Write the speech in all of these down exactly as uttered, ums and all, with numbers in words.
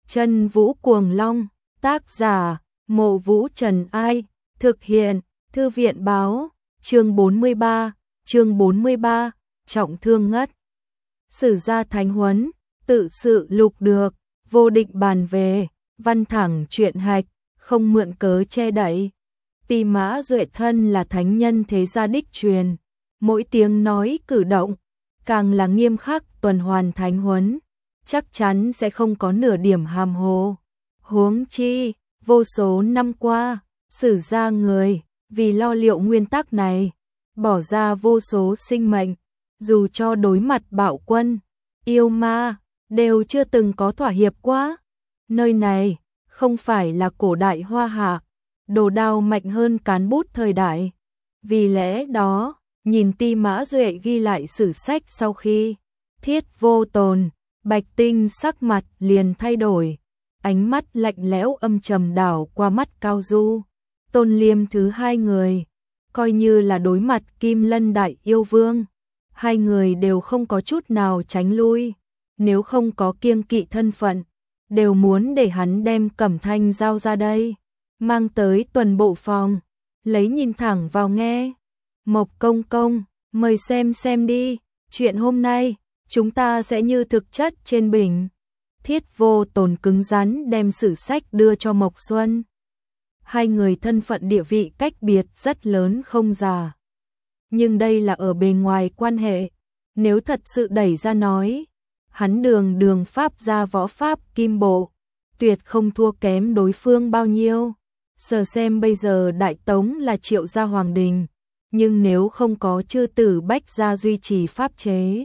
Chân Vũ Cuồng Long, tác giả, Mộ Vũ Trần Ai, thực hiện, Thư viện báo, chương bốn mươi ba, chương bốn mươi ba, trọng thương ngất. Sử gia thánh huấn, tự sự lục được, vô định bàn về, văn thẳng truyện hạch, không mượn cớ che đậy. Ti Mã Duệ thân là thánh nhân thế gia đích truyền, mỗi tiếng nói cử động, càng là nghiêm khắc tuần hoàn thánh huấn, chắc chắn sẽ không có nửa điểm hàm hồ. Huống chi, vô số năm qua, Sử gia người, vì lo liệu nguyên tắc này, bỏ ra vô số sinh mệnh, dù cho đối mặt bạo quân, yêu ma, đều chưa từng có thỏa hiệp quá. Nơi này, không phải là cổ đại Hoa Hạ, đồ đao mạnh hơn cán bút thời đại. Vì lẽ đó, nhìn Ti Mã Duệ ghi lại sử sách sau khi Thiết Vô Tồn, Bạch Tinh sắc mặt liền thay đổi, ánh mắt lạnh lẽo âm trầm đảo qua mắt Cao Du, Tôn Liêm thứ hai người, coi như là đối mặt Kim Lân Đại Yêu Vương, hai người đều không có chút nào tránh lui, nếu không có kiêng kỵ thân phận, đều muốn để hắn đem Cẩm Thanh giao ra đây, mang tới tuần bộ phòng, lấy nhìn thẳng vào nghe. Mộc công công, mời xem xem đi, chuyện hôm nay, chúng ta sẽ như thực chất trên bình. Thiết Vô Tồn cứng rắn đem sử sách đưa cho Mộc Xuân. Hai người thân phận địa vị cách biệt rất lớn không giả. Nhưng đây là ở bề ngoài quan hệ, nếu thật sự đẩy ra nói, hắn đường đường pháp gia võ pháp kim bộ, tuyệt không thua kém đối phương bao nhiêu. Sở xem bây giờ Đại Tống là Triệu gia hoàng đình, nhưng nếu không có chư tử Bách gia duy trì pháp chế,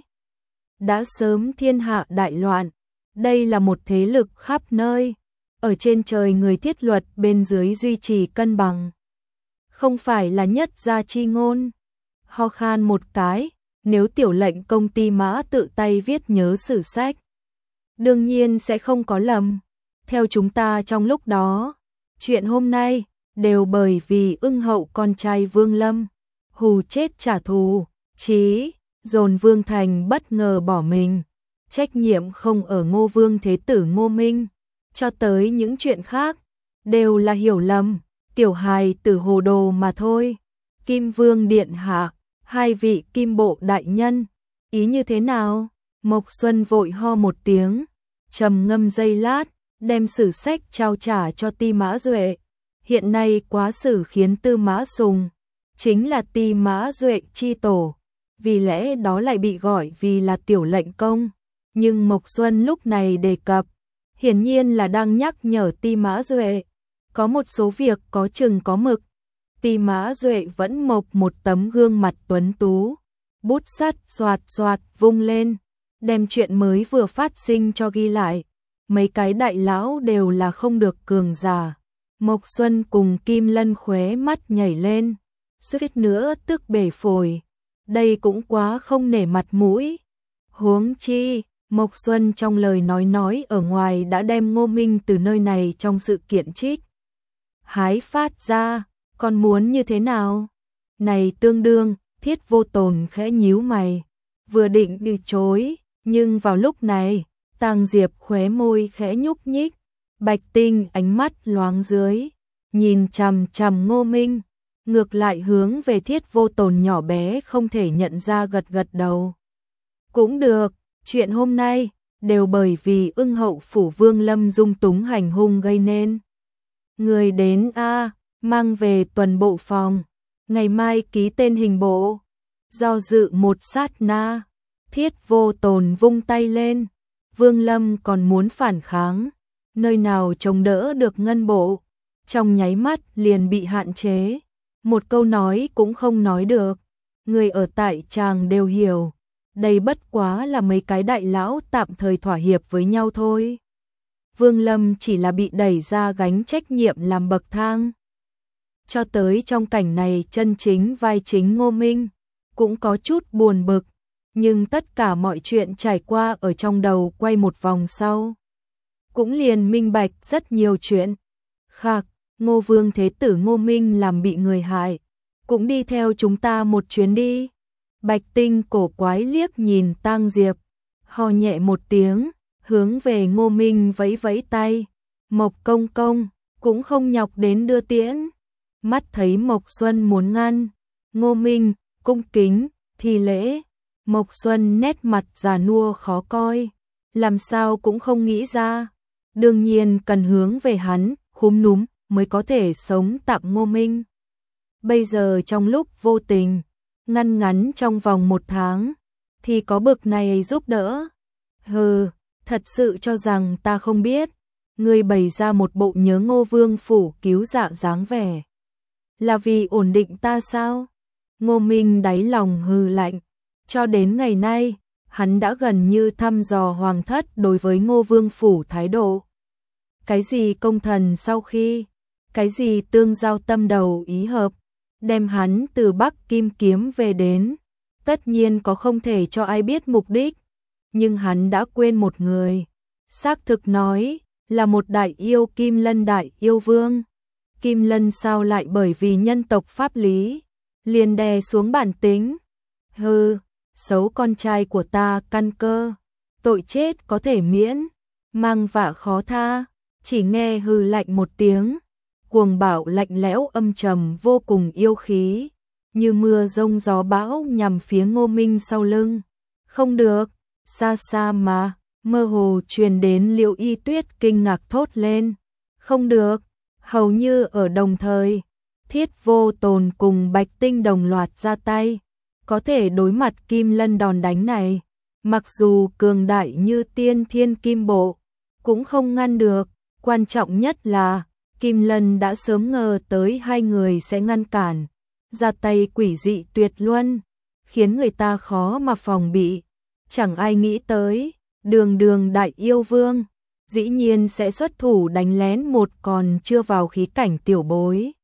đã sớm thiên hạ đại loạn. Đây là một thế lực khắp nơi, ở trên trời người thiết luật, bên dưới duy trì cân bằng. Không phải là nhất gia chi ngôn. Ho khan một cái, nếu tiểu lệnh công ty Mã tự tay viết nhớ sử sách, đương nhiên sẽ không có lầm. Theo chúng ta trong lúc đó, chuyện hôm nay đều bởi vì Ưng hậu con trai Vương Lâm hù chết trả thù, chí dồn Vương Thành bất ngờ bỏ mình. Trách nhiệm không ở Ngô Vương Thế Tử Ngô Minh, cho tới những chuyện khác, đều là hiểu lầm, tiểu hài tử hồ đồ mà thôi. Kim Vương Điện Hạ, hai vị kim bộ đại nhân, ý như thế nào? Mộc Xuân vội ho một tiếng, trầm ngâm giây lát, đem sử sách trao trả cho Ti Mã Duệ. Hiện nay quá sử khiến Tư Mã Sùng, chính là Ti Mã Duệ chi tổ, vì lẽ đó lại bị gọi vì là tiểu lệnh công. Nhưng Mộc Xuân lúc này đề cập, hiển nhiên là đang nhắc nhở Ti Mã Duệ, có một số việc có chừng có mực. Ti Mã Duệ vẫn mộc một tấm gương mặt tuấn tú, bút sắt xoạt xoạt vung lên, đem chuyện mới vừa phát sinh cho ghi lại. Mấy cái đại lão đều là không được cường giả. Mộc Xuân cùng Kim Lân khóe mắt nhảy lên, suýt nữa tức bể phổi. Đây cũng quá không nể mặt mũi. Huống chi, Mộc Xuân trong lời nói nói ở ngoài đã đem Ngô Minh từ nơi này trong sự kiện trích hái phát ra, còn muốn như thế nào? Này tương đương, Thiết Vô Tồn khẽ nhíu mày, vừa định từ chối, nhưng vào lúc này, Tàng Diệp khóe môi khẽ nhúc nhích, Bạch Tinh ánh mắt loáng dưới, nhìn chằm chằm Ngô Minh, ngược lại hướng về Thiết Vô Tồn nhỏ bé không thể nhận ra gật gật đầu. Cũng được, chuyện hôm nay đều bởi vì Ưng hậu phủ Vương Lâm dung túng hành hung gây nên. Người đến a, mang về tuần bộ phòng, ngày mai ký tên hình bộ. Do dự một sát na, Thiết Vô Tồn vung tay lên, Vương Lâm còn muốn phản kháng, nơi nào chống đỡ được ngân bộ, trong nháy mắt liền bị hạn chế, một câu nói cũng không nói được. Người ở tại tràng đều hiểu, đây bất quá là mấy cái đại lão tạm thời thỏa hiệp với nhau thôi. Vương Lâm chỉ là bị đẩy ra gánh trách nhiệm làm bậc thang. Cho tới trong cảnh này chân chính vai chính Ngô Minh cũng có chút buồn bực, nhưng tất cả mọi chuyện trải qua ở trong đầu quay một vòng sau, cũng liền minh bạch rất nhiều chuyện. Khạc, Ngô Vương Thế Tử Ngô Minh làm bị người hại, cũng đi theo chúng ta một chuyến đi. Bạch Tinh cổ quái liếc nhìn Tang Diệp, ho nhẹ một tiếng, hướng về Ngô Minh vẫy vẫy tay. Mộc công công cũng không nhọc đến đưa tiễn. Mắt thấy Mộc Xuân muốn ngăn, Ngô Minh cung kính thi lễ. Mộc Xuân nét mặt già nua khó coi, làm sao cũng không nghĩ ra, đương nhiên cần hướng về hắn, khúm núm mới có thể sống tạm Ngô Minh. Bây giờ trong lúc vô tình, ngăn ngắn trong vòng một tháng, thì có bực này giúp đỡ. Hừ, thật sự cho rằng ta không biết, ngươi bày ra một bộ nhớ Ngô Vương phủ cứu dạ dáng vẻ. Là vì ổn định ta sao? Ngô Minh đáy lòng hừ lạnh, cho đến ngày nay, hắn đã gần như thăm dò hoàng thất đối với Ngô Vương phủ thái độ. Cái gì công thần sau khi, cái gì tương giao tâm đầu ý hợp, đem hắn từ Bắc Kim kiếm về đến, tất nhiên có không thể cho ai biết mục đích, nhưng hắn đã quên một người, xác thực nói là một đại yêu Kim Lân đại yêu vương. Kim Lân sao lại bởi vì nhân tộc pháp lý, liền đè xuống bản tính. Hừ, xấu con trai của ta căn cơ, tội chết có thể miễn, mang vạ khó tha. Chỉ nghe hừ lạnh một tiếng, cuồng bạo lạnh lẽo âm trầm vô cùng yêu khí, như mưa rông gió bão nhằm phía Ngô Minh sau lưng. Không được, xa xa mà, mơ hồ truyền đến Liễu Y Tuyết kinh ngạc thốt lên. Không được, hầu như ở đồng thời, Thiết Vô Tồn cùng Bạch Tinh đồng loạt ra tay, có thể đối mặt Kim Lân đòn đánh này, mặc dù cường đại như tiên thiên kim bộ, cũng không ngăn được. Quan trọng nhất là, Kim Lân đã sớm ngờ tới hai người sẽ ngăn cản, ra tay quỷ dị tuyệt luân, khiến người ta khó mà phòng bị. Chẳng ai nghĩ tới, đường đường đại yêu vương, dĩ nhiên sẽ xuất thủ đánh lén một còn chưa vào khí cảnh tiểu bối.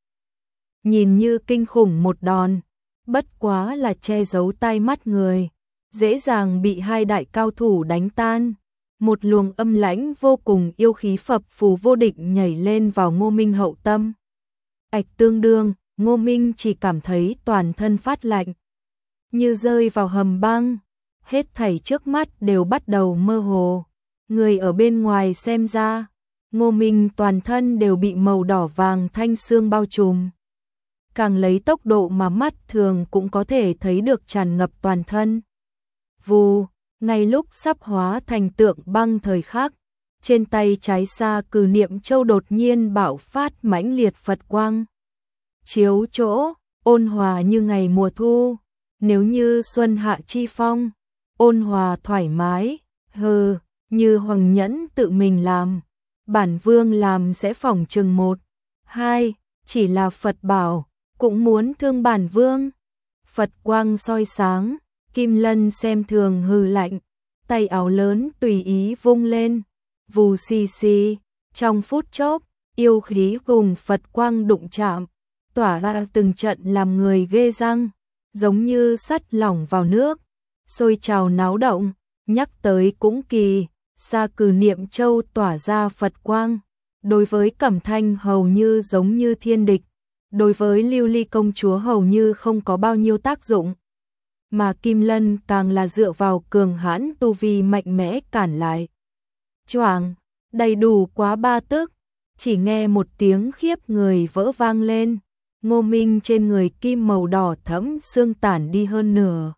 Nhìn như kinh khủng một đòn, bất quá là che giấu tai mắt người, dễ dàng bị hai đại cao thủ đánh tan. Một luồng âm lãnh vô cùng yêu khí phập phù vô định nhảy lên vào Ngô Minh hậu tâm. Ạch tương đương, Ngô Minh chỉ cảm thấy toàn thân phát lạnh, như rơi vào hầm băng, hết thảy trước mắt đều bắt đầu mơ hồ. Người ở bên ngoài xem ra, Ngô Minh toàn thân đều bị màu đỏ vàng thanh xương bao trùm. Càng lấy tốc độ mà mắt thường cũng có thể thấy được tràn ngập toàn thân. Vù, ngay lúc sắp hóa thành tượng băng thời khắc, trên tay trái xa cử niệm châu đột nhiên bạo phát mãnh liệt Phật quang. Chiếu chỗ, ôn hòa như ngày mùa thu, nếu như xuân hạ chi phong, ôn hòa thoải mái, hừ, như Hoàng Nhẫn tự mình làm, bản vương làm sẽ phỏng chừng một, hai, chỉ là Phật bảo, cũng muốn thương bản vương. Phật quang soi sáng, Kim Lân xem thường hừ lạnh, tay áo lớn tùy ý vung lên, vù xì xì, trong phút chốc, yêu khí cùng Phật quang đụng chạm, tỏa ra từng trận làm người ghê răng, giống như sắt lỏng vào nước, sôi trào náo động. Nhắc tới cũng kỳ, xa cử niệm châu tỏa ra Phật quang, đối với Cẩm Thanh hầu như giống như thiên địch, đối với Lưu Ly công chúa hầu như không có bao nhiêu tác dụng. Mà Kim Lân càng là dựa vào cường hãn tu vi mạnh mẽ cản lại. Choàng, đầy đủ quá ba tức, chỉ nghe một tiếng khiếp người vỡ vang lên, Ngô Minh trên người kim màu đỏ thẫm xương tản đi hơn nửa.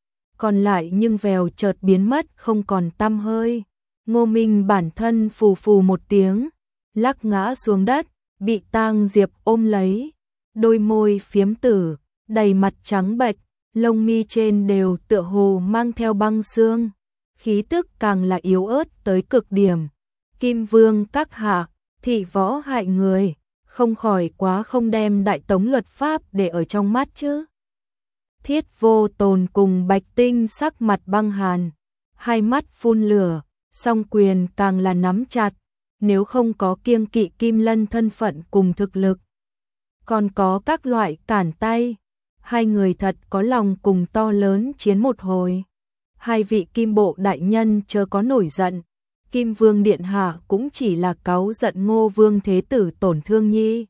Còn lại nhưng vèo chợt biến mất không còn tăm hơi. Ngô Minh bản thân phù phù một tiếng, lắc ngã xuống đất, bị Tang Diệp ôm lấy, đôi môi phiếm tử, đầy mặt trắng bệch, lông mi trên đều tựa hồ mang theo băng xương, khí tức càng là yếu ớt tới cực điểm. Kim Vương các hạ, thị võ hại người, không khỏi quá không đem đại tống luật pháp để ở trong mắt chứ. Thiết Vô Tồn cùng Bạch Tinh sắc mặt băng hàn, hai mắt phun lửa, song quyền càng là nắm chặt, nếu không có kiêng kỵ Kim Lân thân phận cùng thực lực, còn có các loại cản tay, hai người thật có lòng cùng to lớn chiến một hồi. Hai vị kim bộ đại nhân chớ có nổi giận, Kim Vương điện hạ cũng chỉ là cáu giận Ngô Vương thế tử tổn thương nhi,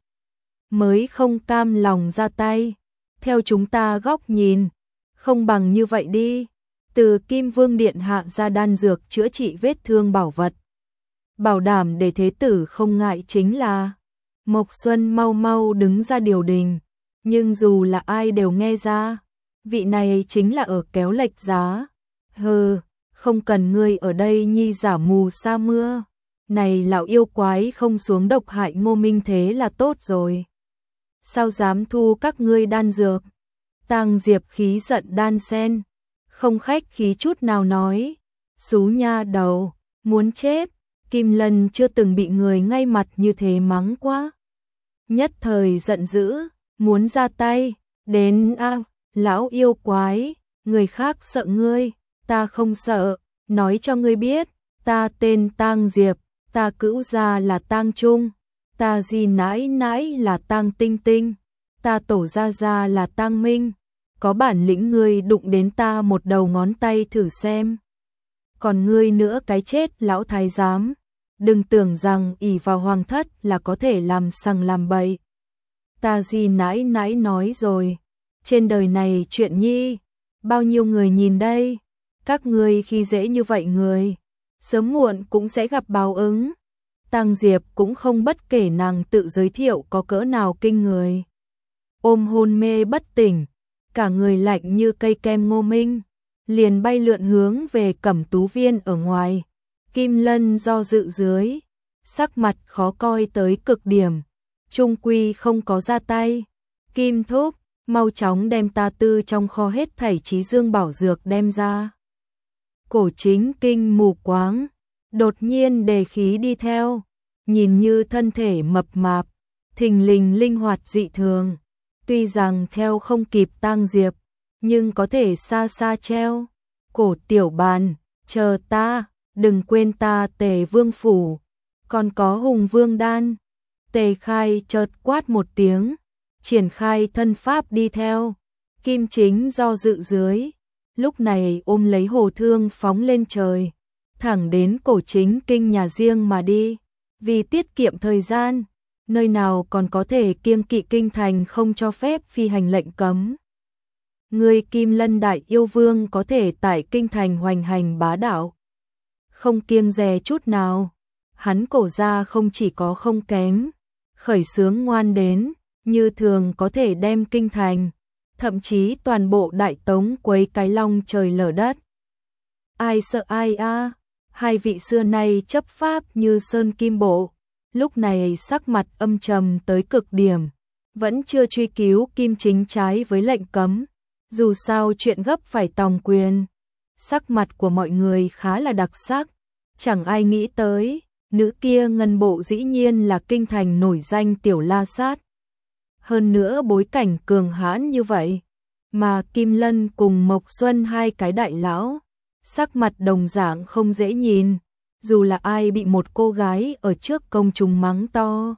mới không cam lòng ra tay. Theo chúng ta góc nhìn, không bằng như vậy đi, từ Kim Vương Điện Hạ ra đan dược chữa trị vết thương bảo vật. Bảo đảm để thế tử không ngại chính là Mộc Xuân mau mau đứng ra điều đình, nhưng dù là ai đều nghe ra, vị này chính là ở kéo lệch giá. Hừ, không cần ngươi ở đây nhi giả mù sa mưa, này lão yêu quái không xuống độc hại Ngô Minh thế là tốt rồi. Sao dám thu các ngươi đan dược? Tang Diệp khí giận đan sen, không khách khí chút nào nói, xú nha đầu, muốn chết. Kim Lân chưa từng bị người ngay mặt như thế mắng quá. Nhất thời giận dữ, muốn ra tay, đến a, à, lão yêu quái, người khác sợ ngươi, ta không sợ, nói cho ngươi biết, ta tên Tang Diệp, ta cữu gia là Tang Trung, ta dì nãi nãi là Tang Tinh Tinh, ta tổ gia gia là Tang Minh, có bản lĩnh ngươi đụng đến ta một đầu ngón tay thử xem. Còn ngươi nữa cái chết lão thái giám, đừng tưởng rằng ỷ vào hoàng thất là có thể làm sằng làm bậy. Ta gì nãi nãi nói rồi, trên đời này chuyện nhi, bao nhiêu người nhìn đây, các ngươi khi dễ như vậy người, sớm muộn cũng sẽ gặp báo ứng. Tang Diệp cũng không bất kể nàng tự giới thiệu có cỡ nào kinh người. Ôm hôn mê bất tỉnh, cả người lạnh như cây kem Ngô Minh, liền bay lượn hướng về Cẩm Tú Viên ở ngoài. Kim Lân do dự dưới, sắc mặt khó coi tới cực điểm, trung quy không có ra tay. Kim thúc, mau chóng đem ta tư trong kho hết thảy trí dương bảo dược đem ra. Cổ Chính Kinh mù quáng, đột nhiên đề khí đi theo, nhìn như thân thể mập mạp, thình lình linh hoạt dị thường, tuy rằng theo không kịp Tang Diệp, nhưng có thể xa xa treo. Cổ tiểu bàn, chờ ta, đừng quên ta Tề Vương phủ, còn có Hùng Vương đan. Tề Khai chợt quát một tiếng, triển khai thân pháp đi theo. Kim Chính do dự dưới, lúc này ôm lấy hồ thương phóng lên trời, thẳng đến Cổ Chính Kinh nhà riêng mà đi. Vì tiết kiệm thời gian, nơi nào còn có thể kiêng kỵ kinh thành không cho phép phi hành lệnh cấm. Người Kim Lân đại yêu vương có thể tại kinh thành hoành hành bá đạo, không kiêng dè chút nào. Hắn Cổ gia không chỉ có không kém, khởi xướng ngoan đến, như thường có thể đem kinh thành, thậm chí toàn bộ Đại Tống quấy cái long trời lở đất. Ai sợ ai a? À? Hai vị xưa nay chấp pháp như sơn kim bộ, lúc này sắc mặt âm trầm tới cực điểm, vẫn chưa truy cứu Kim Chính trái với lệnh cấm. Dù sao chuyện gấp phải tòng quyền, sắc mặt của mọi người khá là đặc sắc, chẳng ai nghĩ tới, nữ kia ngân bộ dĩ nhiên là kinh thành nổi danh tiểu la sát. Hơn nữa bối cảnh cường hãn như vậy, mà Kim Lân cùng Mộc Xuân hai cái đại lão, sắc mặt đồng dạng không dễ nhìn, dù là ai bị một cô gái ở trước công chúng mắng to.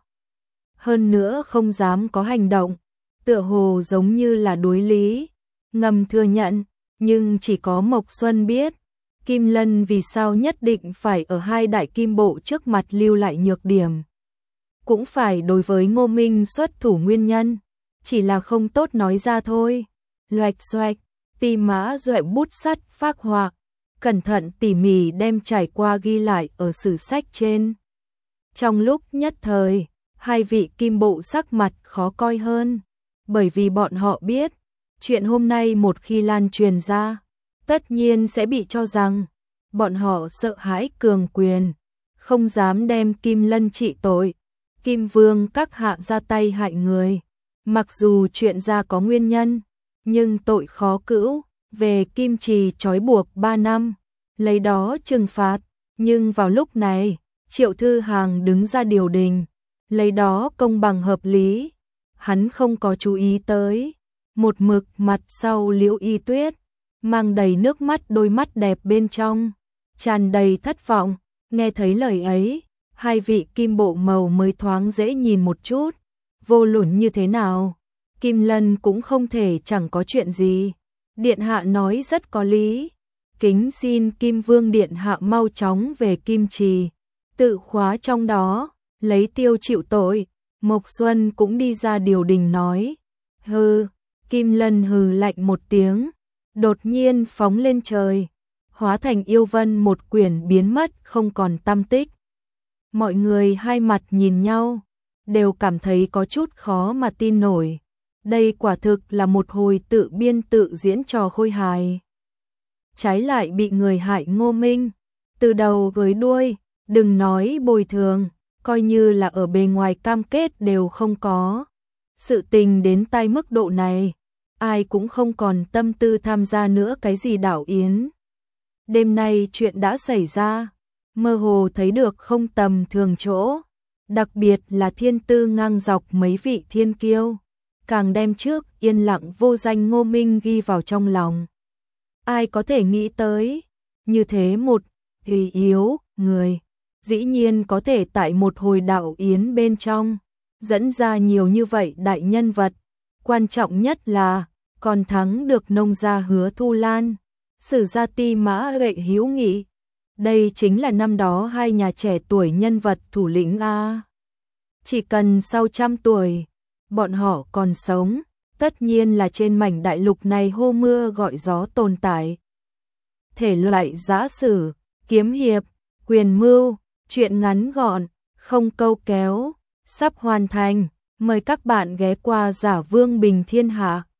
Hơn nữa không dám có hành động, tựa hồ giống như là đối lý, ngầm thừa nhận, nhưng chỉ có Mộc Xuân biết, Kim Lân vì sao nhất định phải ở hai đại kim bộ trước mặt lưu lại nhược điểm. Cũng phải đối với Ngô Minh xuất thủ nguyên nhân, chỉ là không tốt nói ra thôi. Loạch xoạch, Ti Mã Duệ bút sắt phác họa, cẩn thận tỉ mỉ đem trải qua ghi lại ở sử sách trên. Trong lúc nhất thời, hai vị kim bộ sắc mặt khó coi hơn, bởi vì bọn họ biết, chuyện hôm nay một khi lan truyền ra, tất nhiên sẽ bị cho rằng bọn họ sợ hãi cường quyền, không dám đem Kim Lân trị tội. Kim Vương các hạ ra tay hại người, mặc dù chuyện ra có nguyên nhân, nhưng tội khó cữu, về Kim Trì trói buộc ba năm, lấy đó trừng phạt. Nhưng vào lúc này, Triệu Thư Hàng đứng ra điều đình, lấy đó công bằng hợp lý. Hắn không có chú ý tới, một mực mặt sau Liễu Y Tuyết, mang đầy nước mắt, đôi mắt đẹp bên trong tràn đầy thất vọng. Nghe thấy lời ấy, hai vị kim bộ màu mới thoáng dễ nhìn một chút. Vô luận như thế nào, Kim Lân cũng không thể chẳng có chuyện gì. Điện hạ nói rất có lý, kính xin Kim Vương điện hạ mau chóng về Kim Trì, tự khóa trong đó, lấy tiêu chịu tội. Mộc Xuân cũng đi ra điều đình nói. Hừ. Kim Lân hừ lạnh một tiếng, đột nhiên phóng lên trời, hóa thành yêu vân một quyển biến mất không còn tăm tích. Mọi người hai mặt nhìn nhau, đều cảm thấy có chút khó mà tin nổi. Đây quả thực là một hồi tự biên tự diễn trò khôi hài. Trái lại bị người hại Ngô Minh, từ đầu với đuôi, đừng nói bồi thường, coi như là ở bề ngoài cam kết đều không có. Sự tình đến tai mức độ này, ai cũng không còn tâm tư tham gia nữa cái gì đảo yến. Đêm nay chuyện đã xảy ra, mơ hồ thấy được không tầm thường chỗ, đặc biệt là thiên tư ngang dọc mấy vị thiên kiêu, càng đem trước yên lặng vô danh Ngô Minh ghi vào trong lòng. Ai có thể nghĩ tới, như thế một gầy yếu người, dĩ nhiên có thể tại một hồi đảo yến bên trong, dẫn ra nhiều như vậy đại nhân vật, quan trọng nhất là còn thắng được nông gia Hứa Thu Lan, Sử gia Ti Mã Lệ hữu nghị. Đây chính là năm đó hai nhà trẻ tuổi nhân vật thủ lĩnh a. Chỉ cần sau trăm tuổi, bọn họ còn sống, tất nhiên là trên mảnh đại lục này hô mưa gọi gió tồn tại. Thể loại giã sử, kiếm hiệp, quyền mưu, truyện ngắn gọn, không câu kéo, sắp hoàn thành. Mời các bạn ghé qua Giả Vương Bình Thiên Hạ.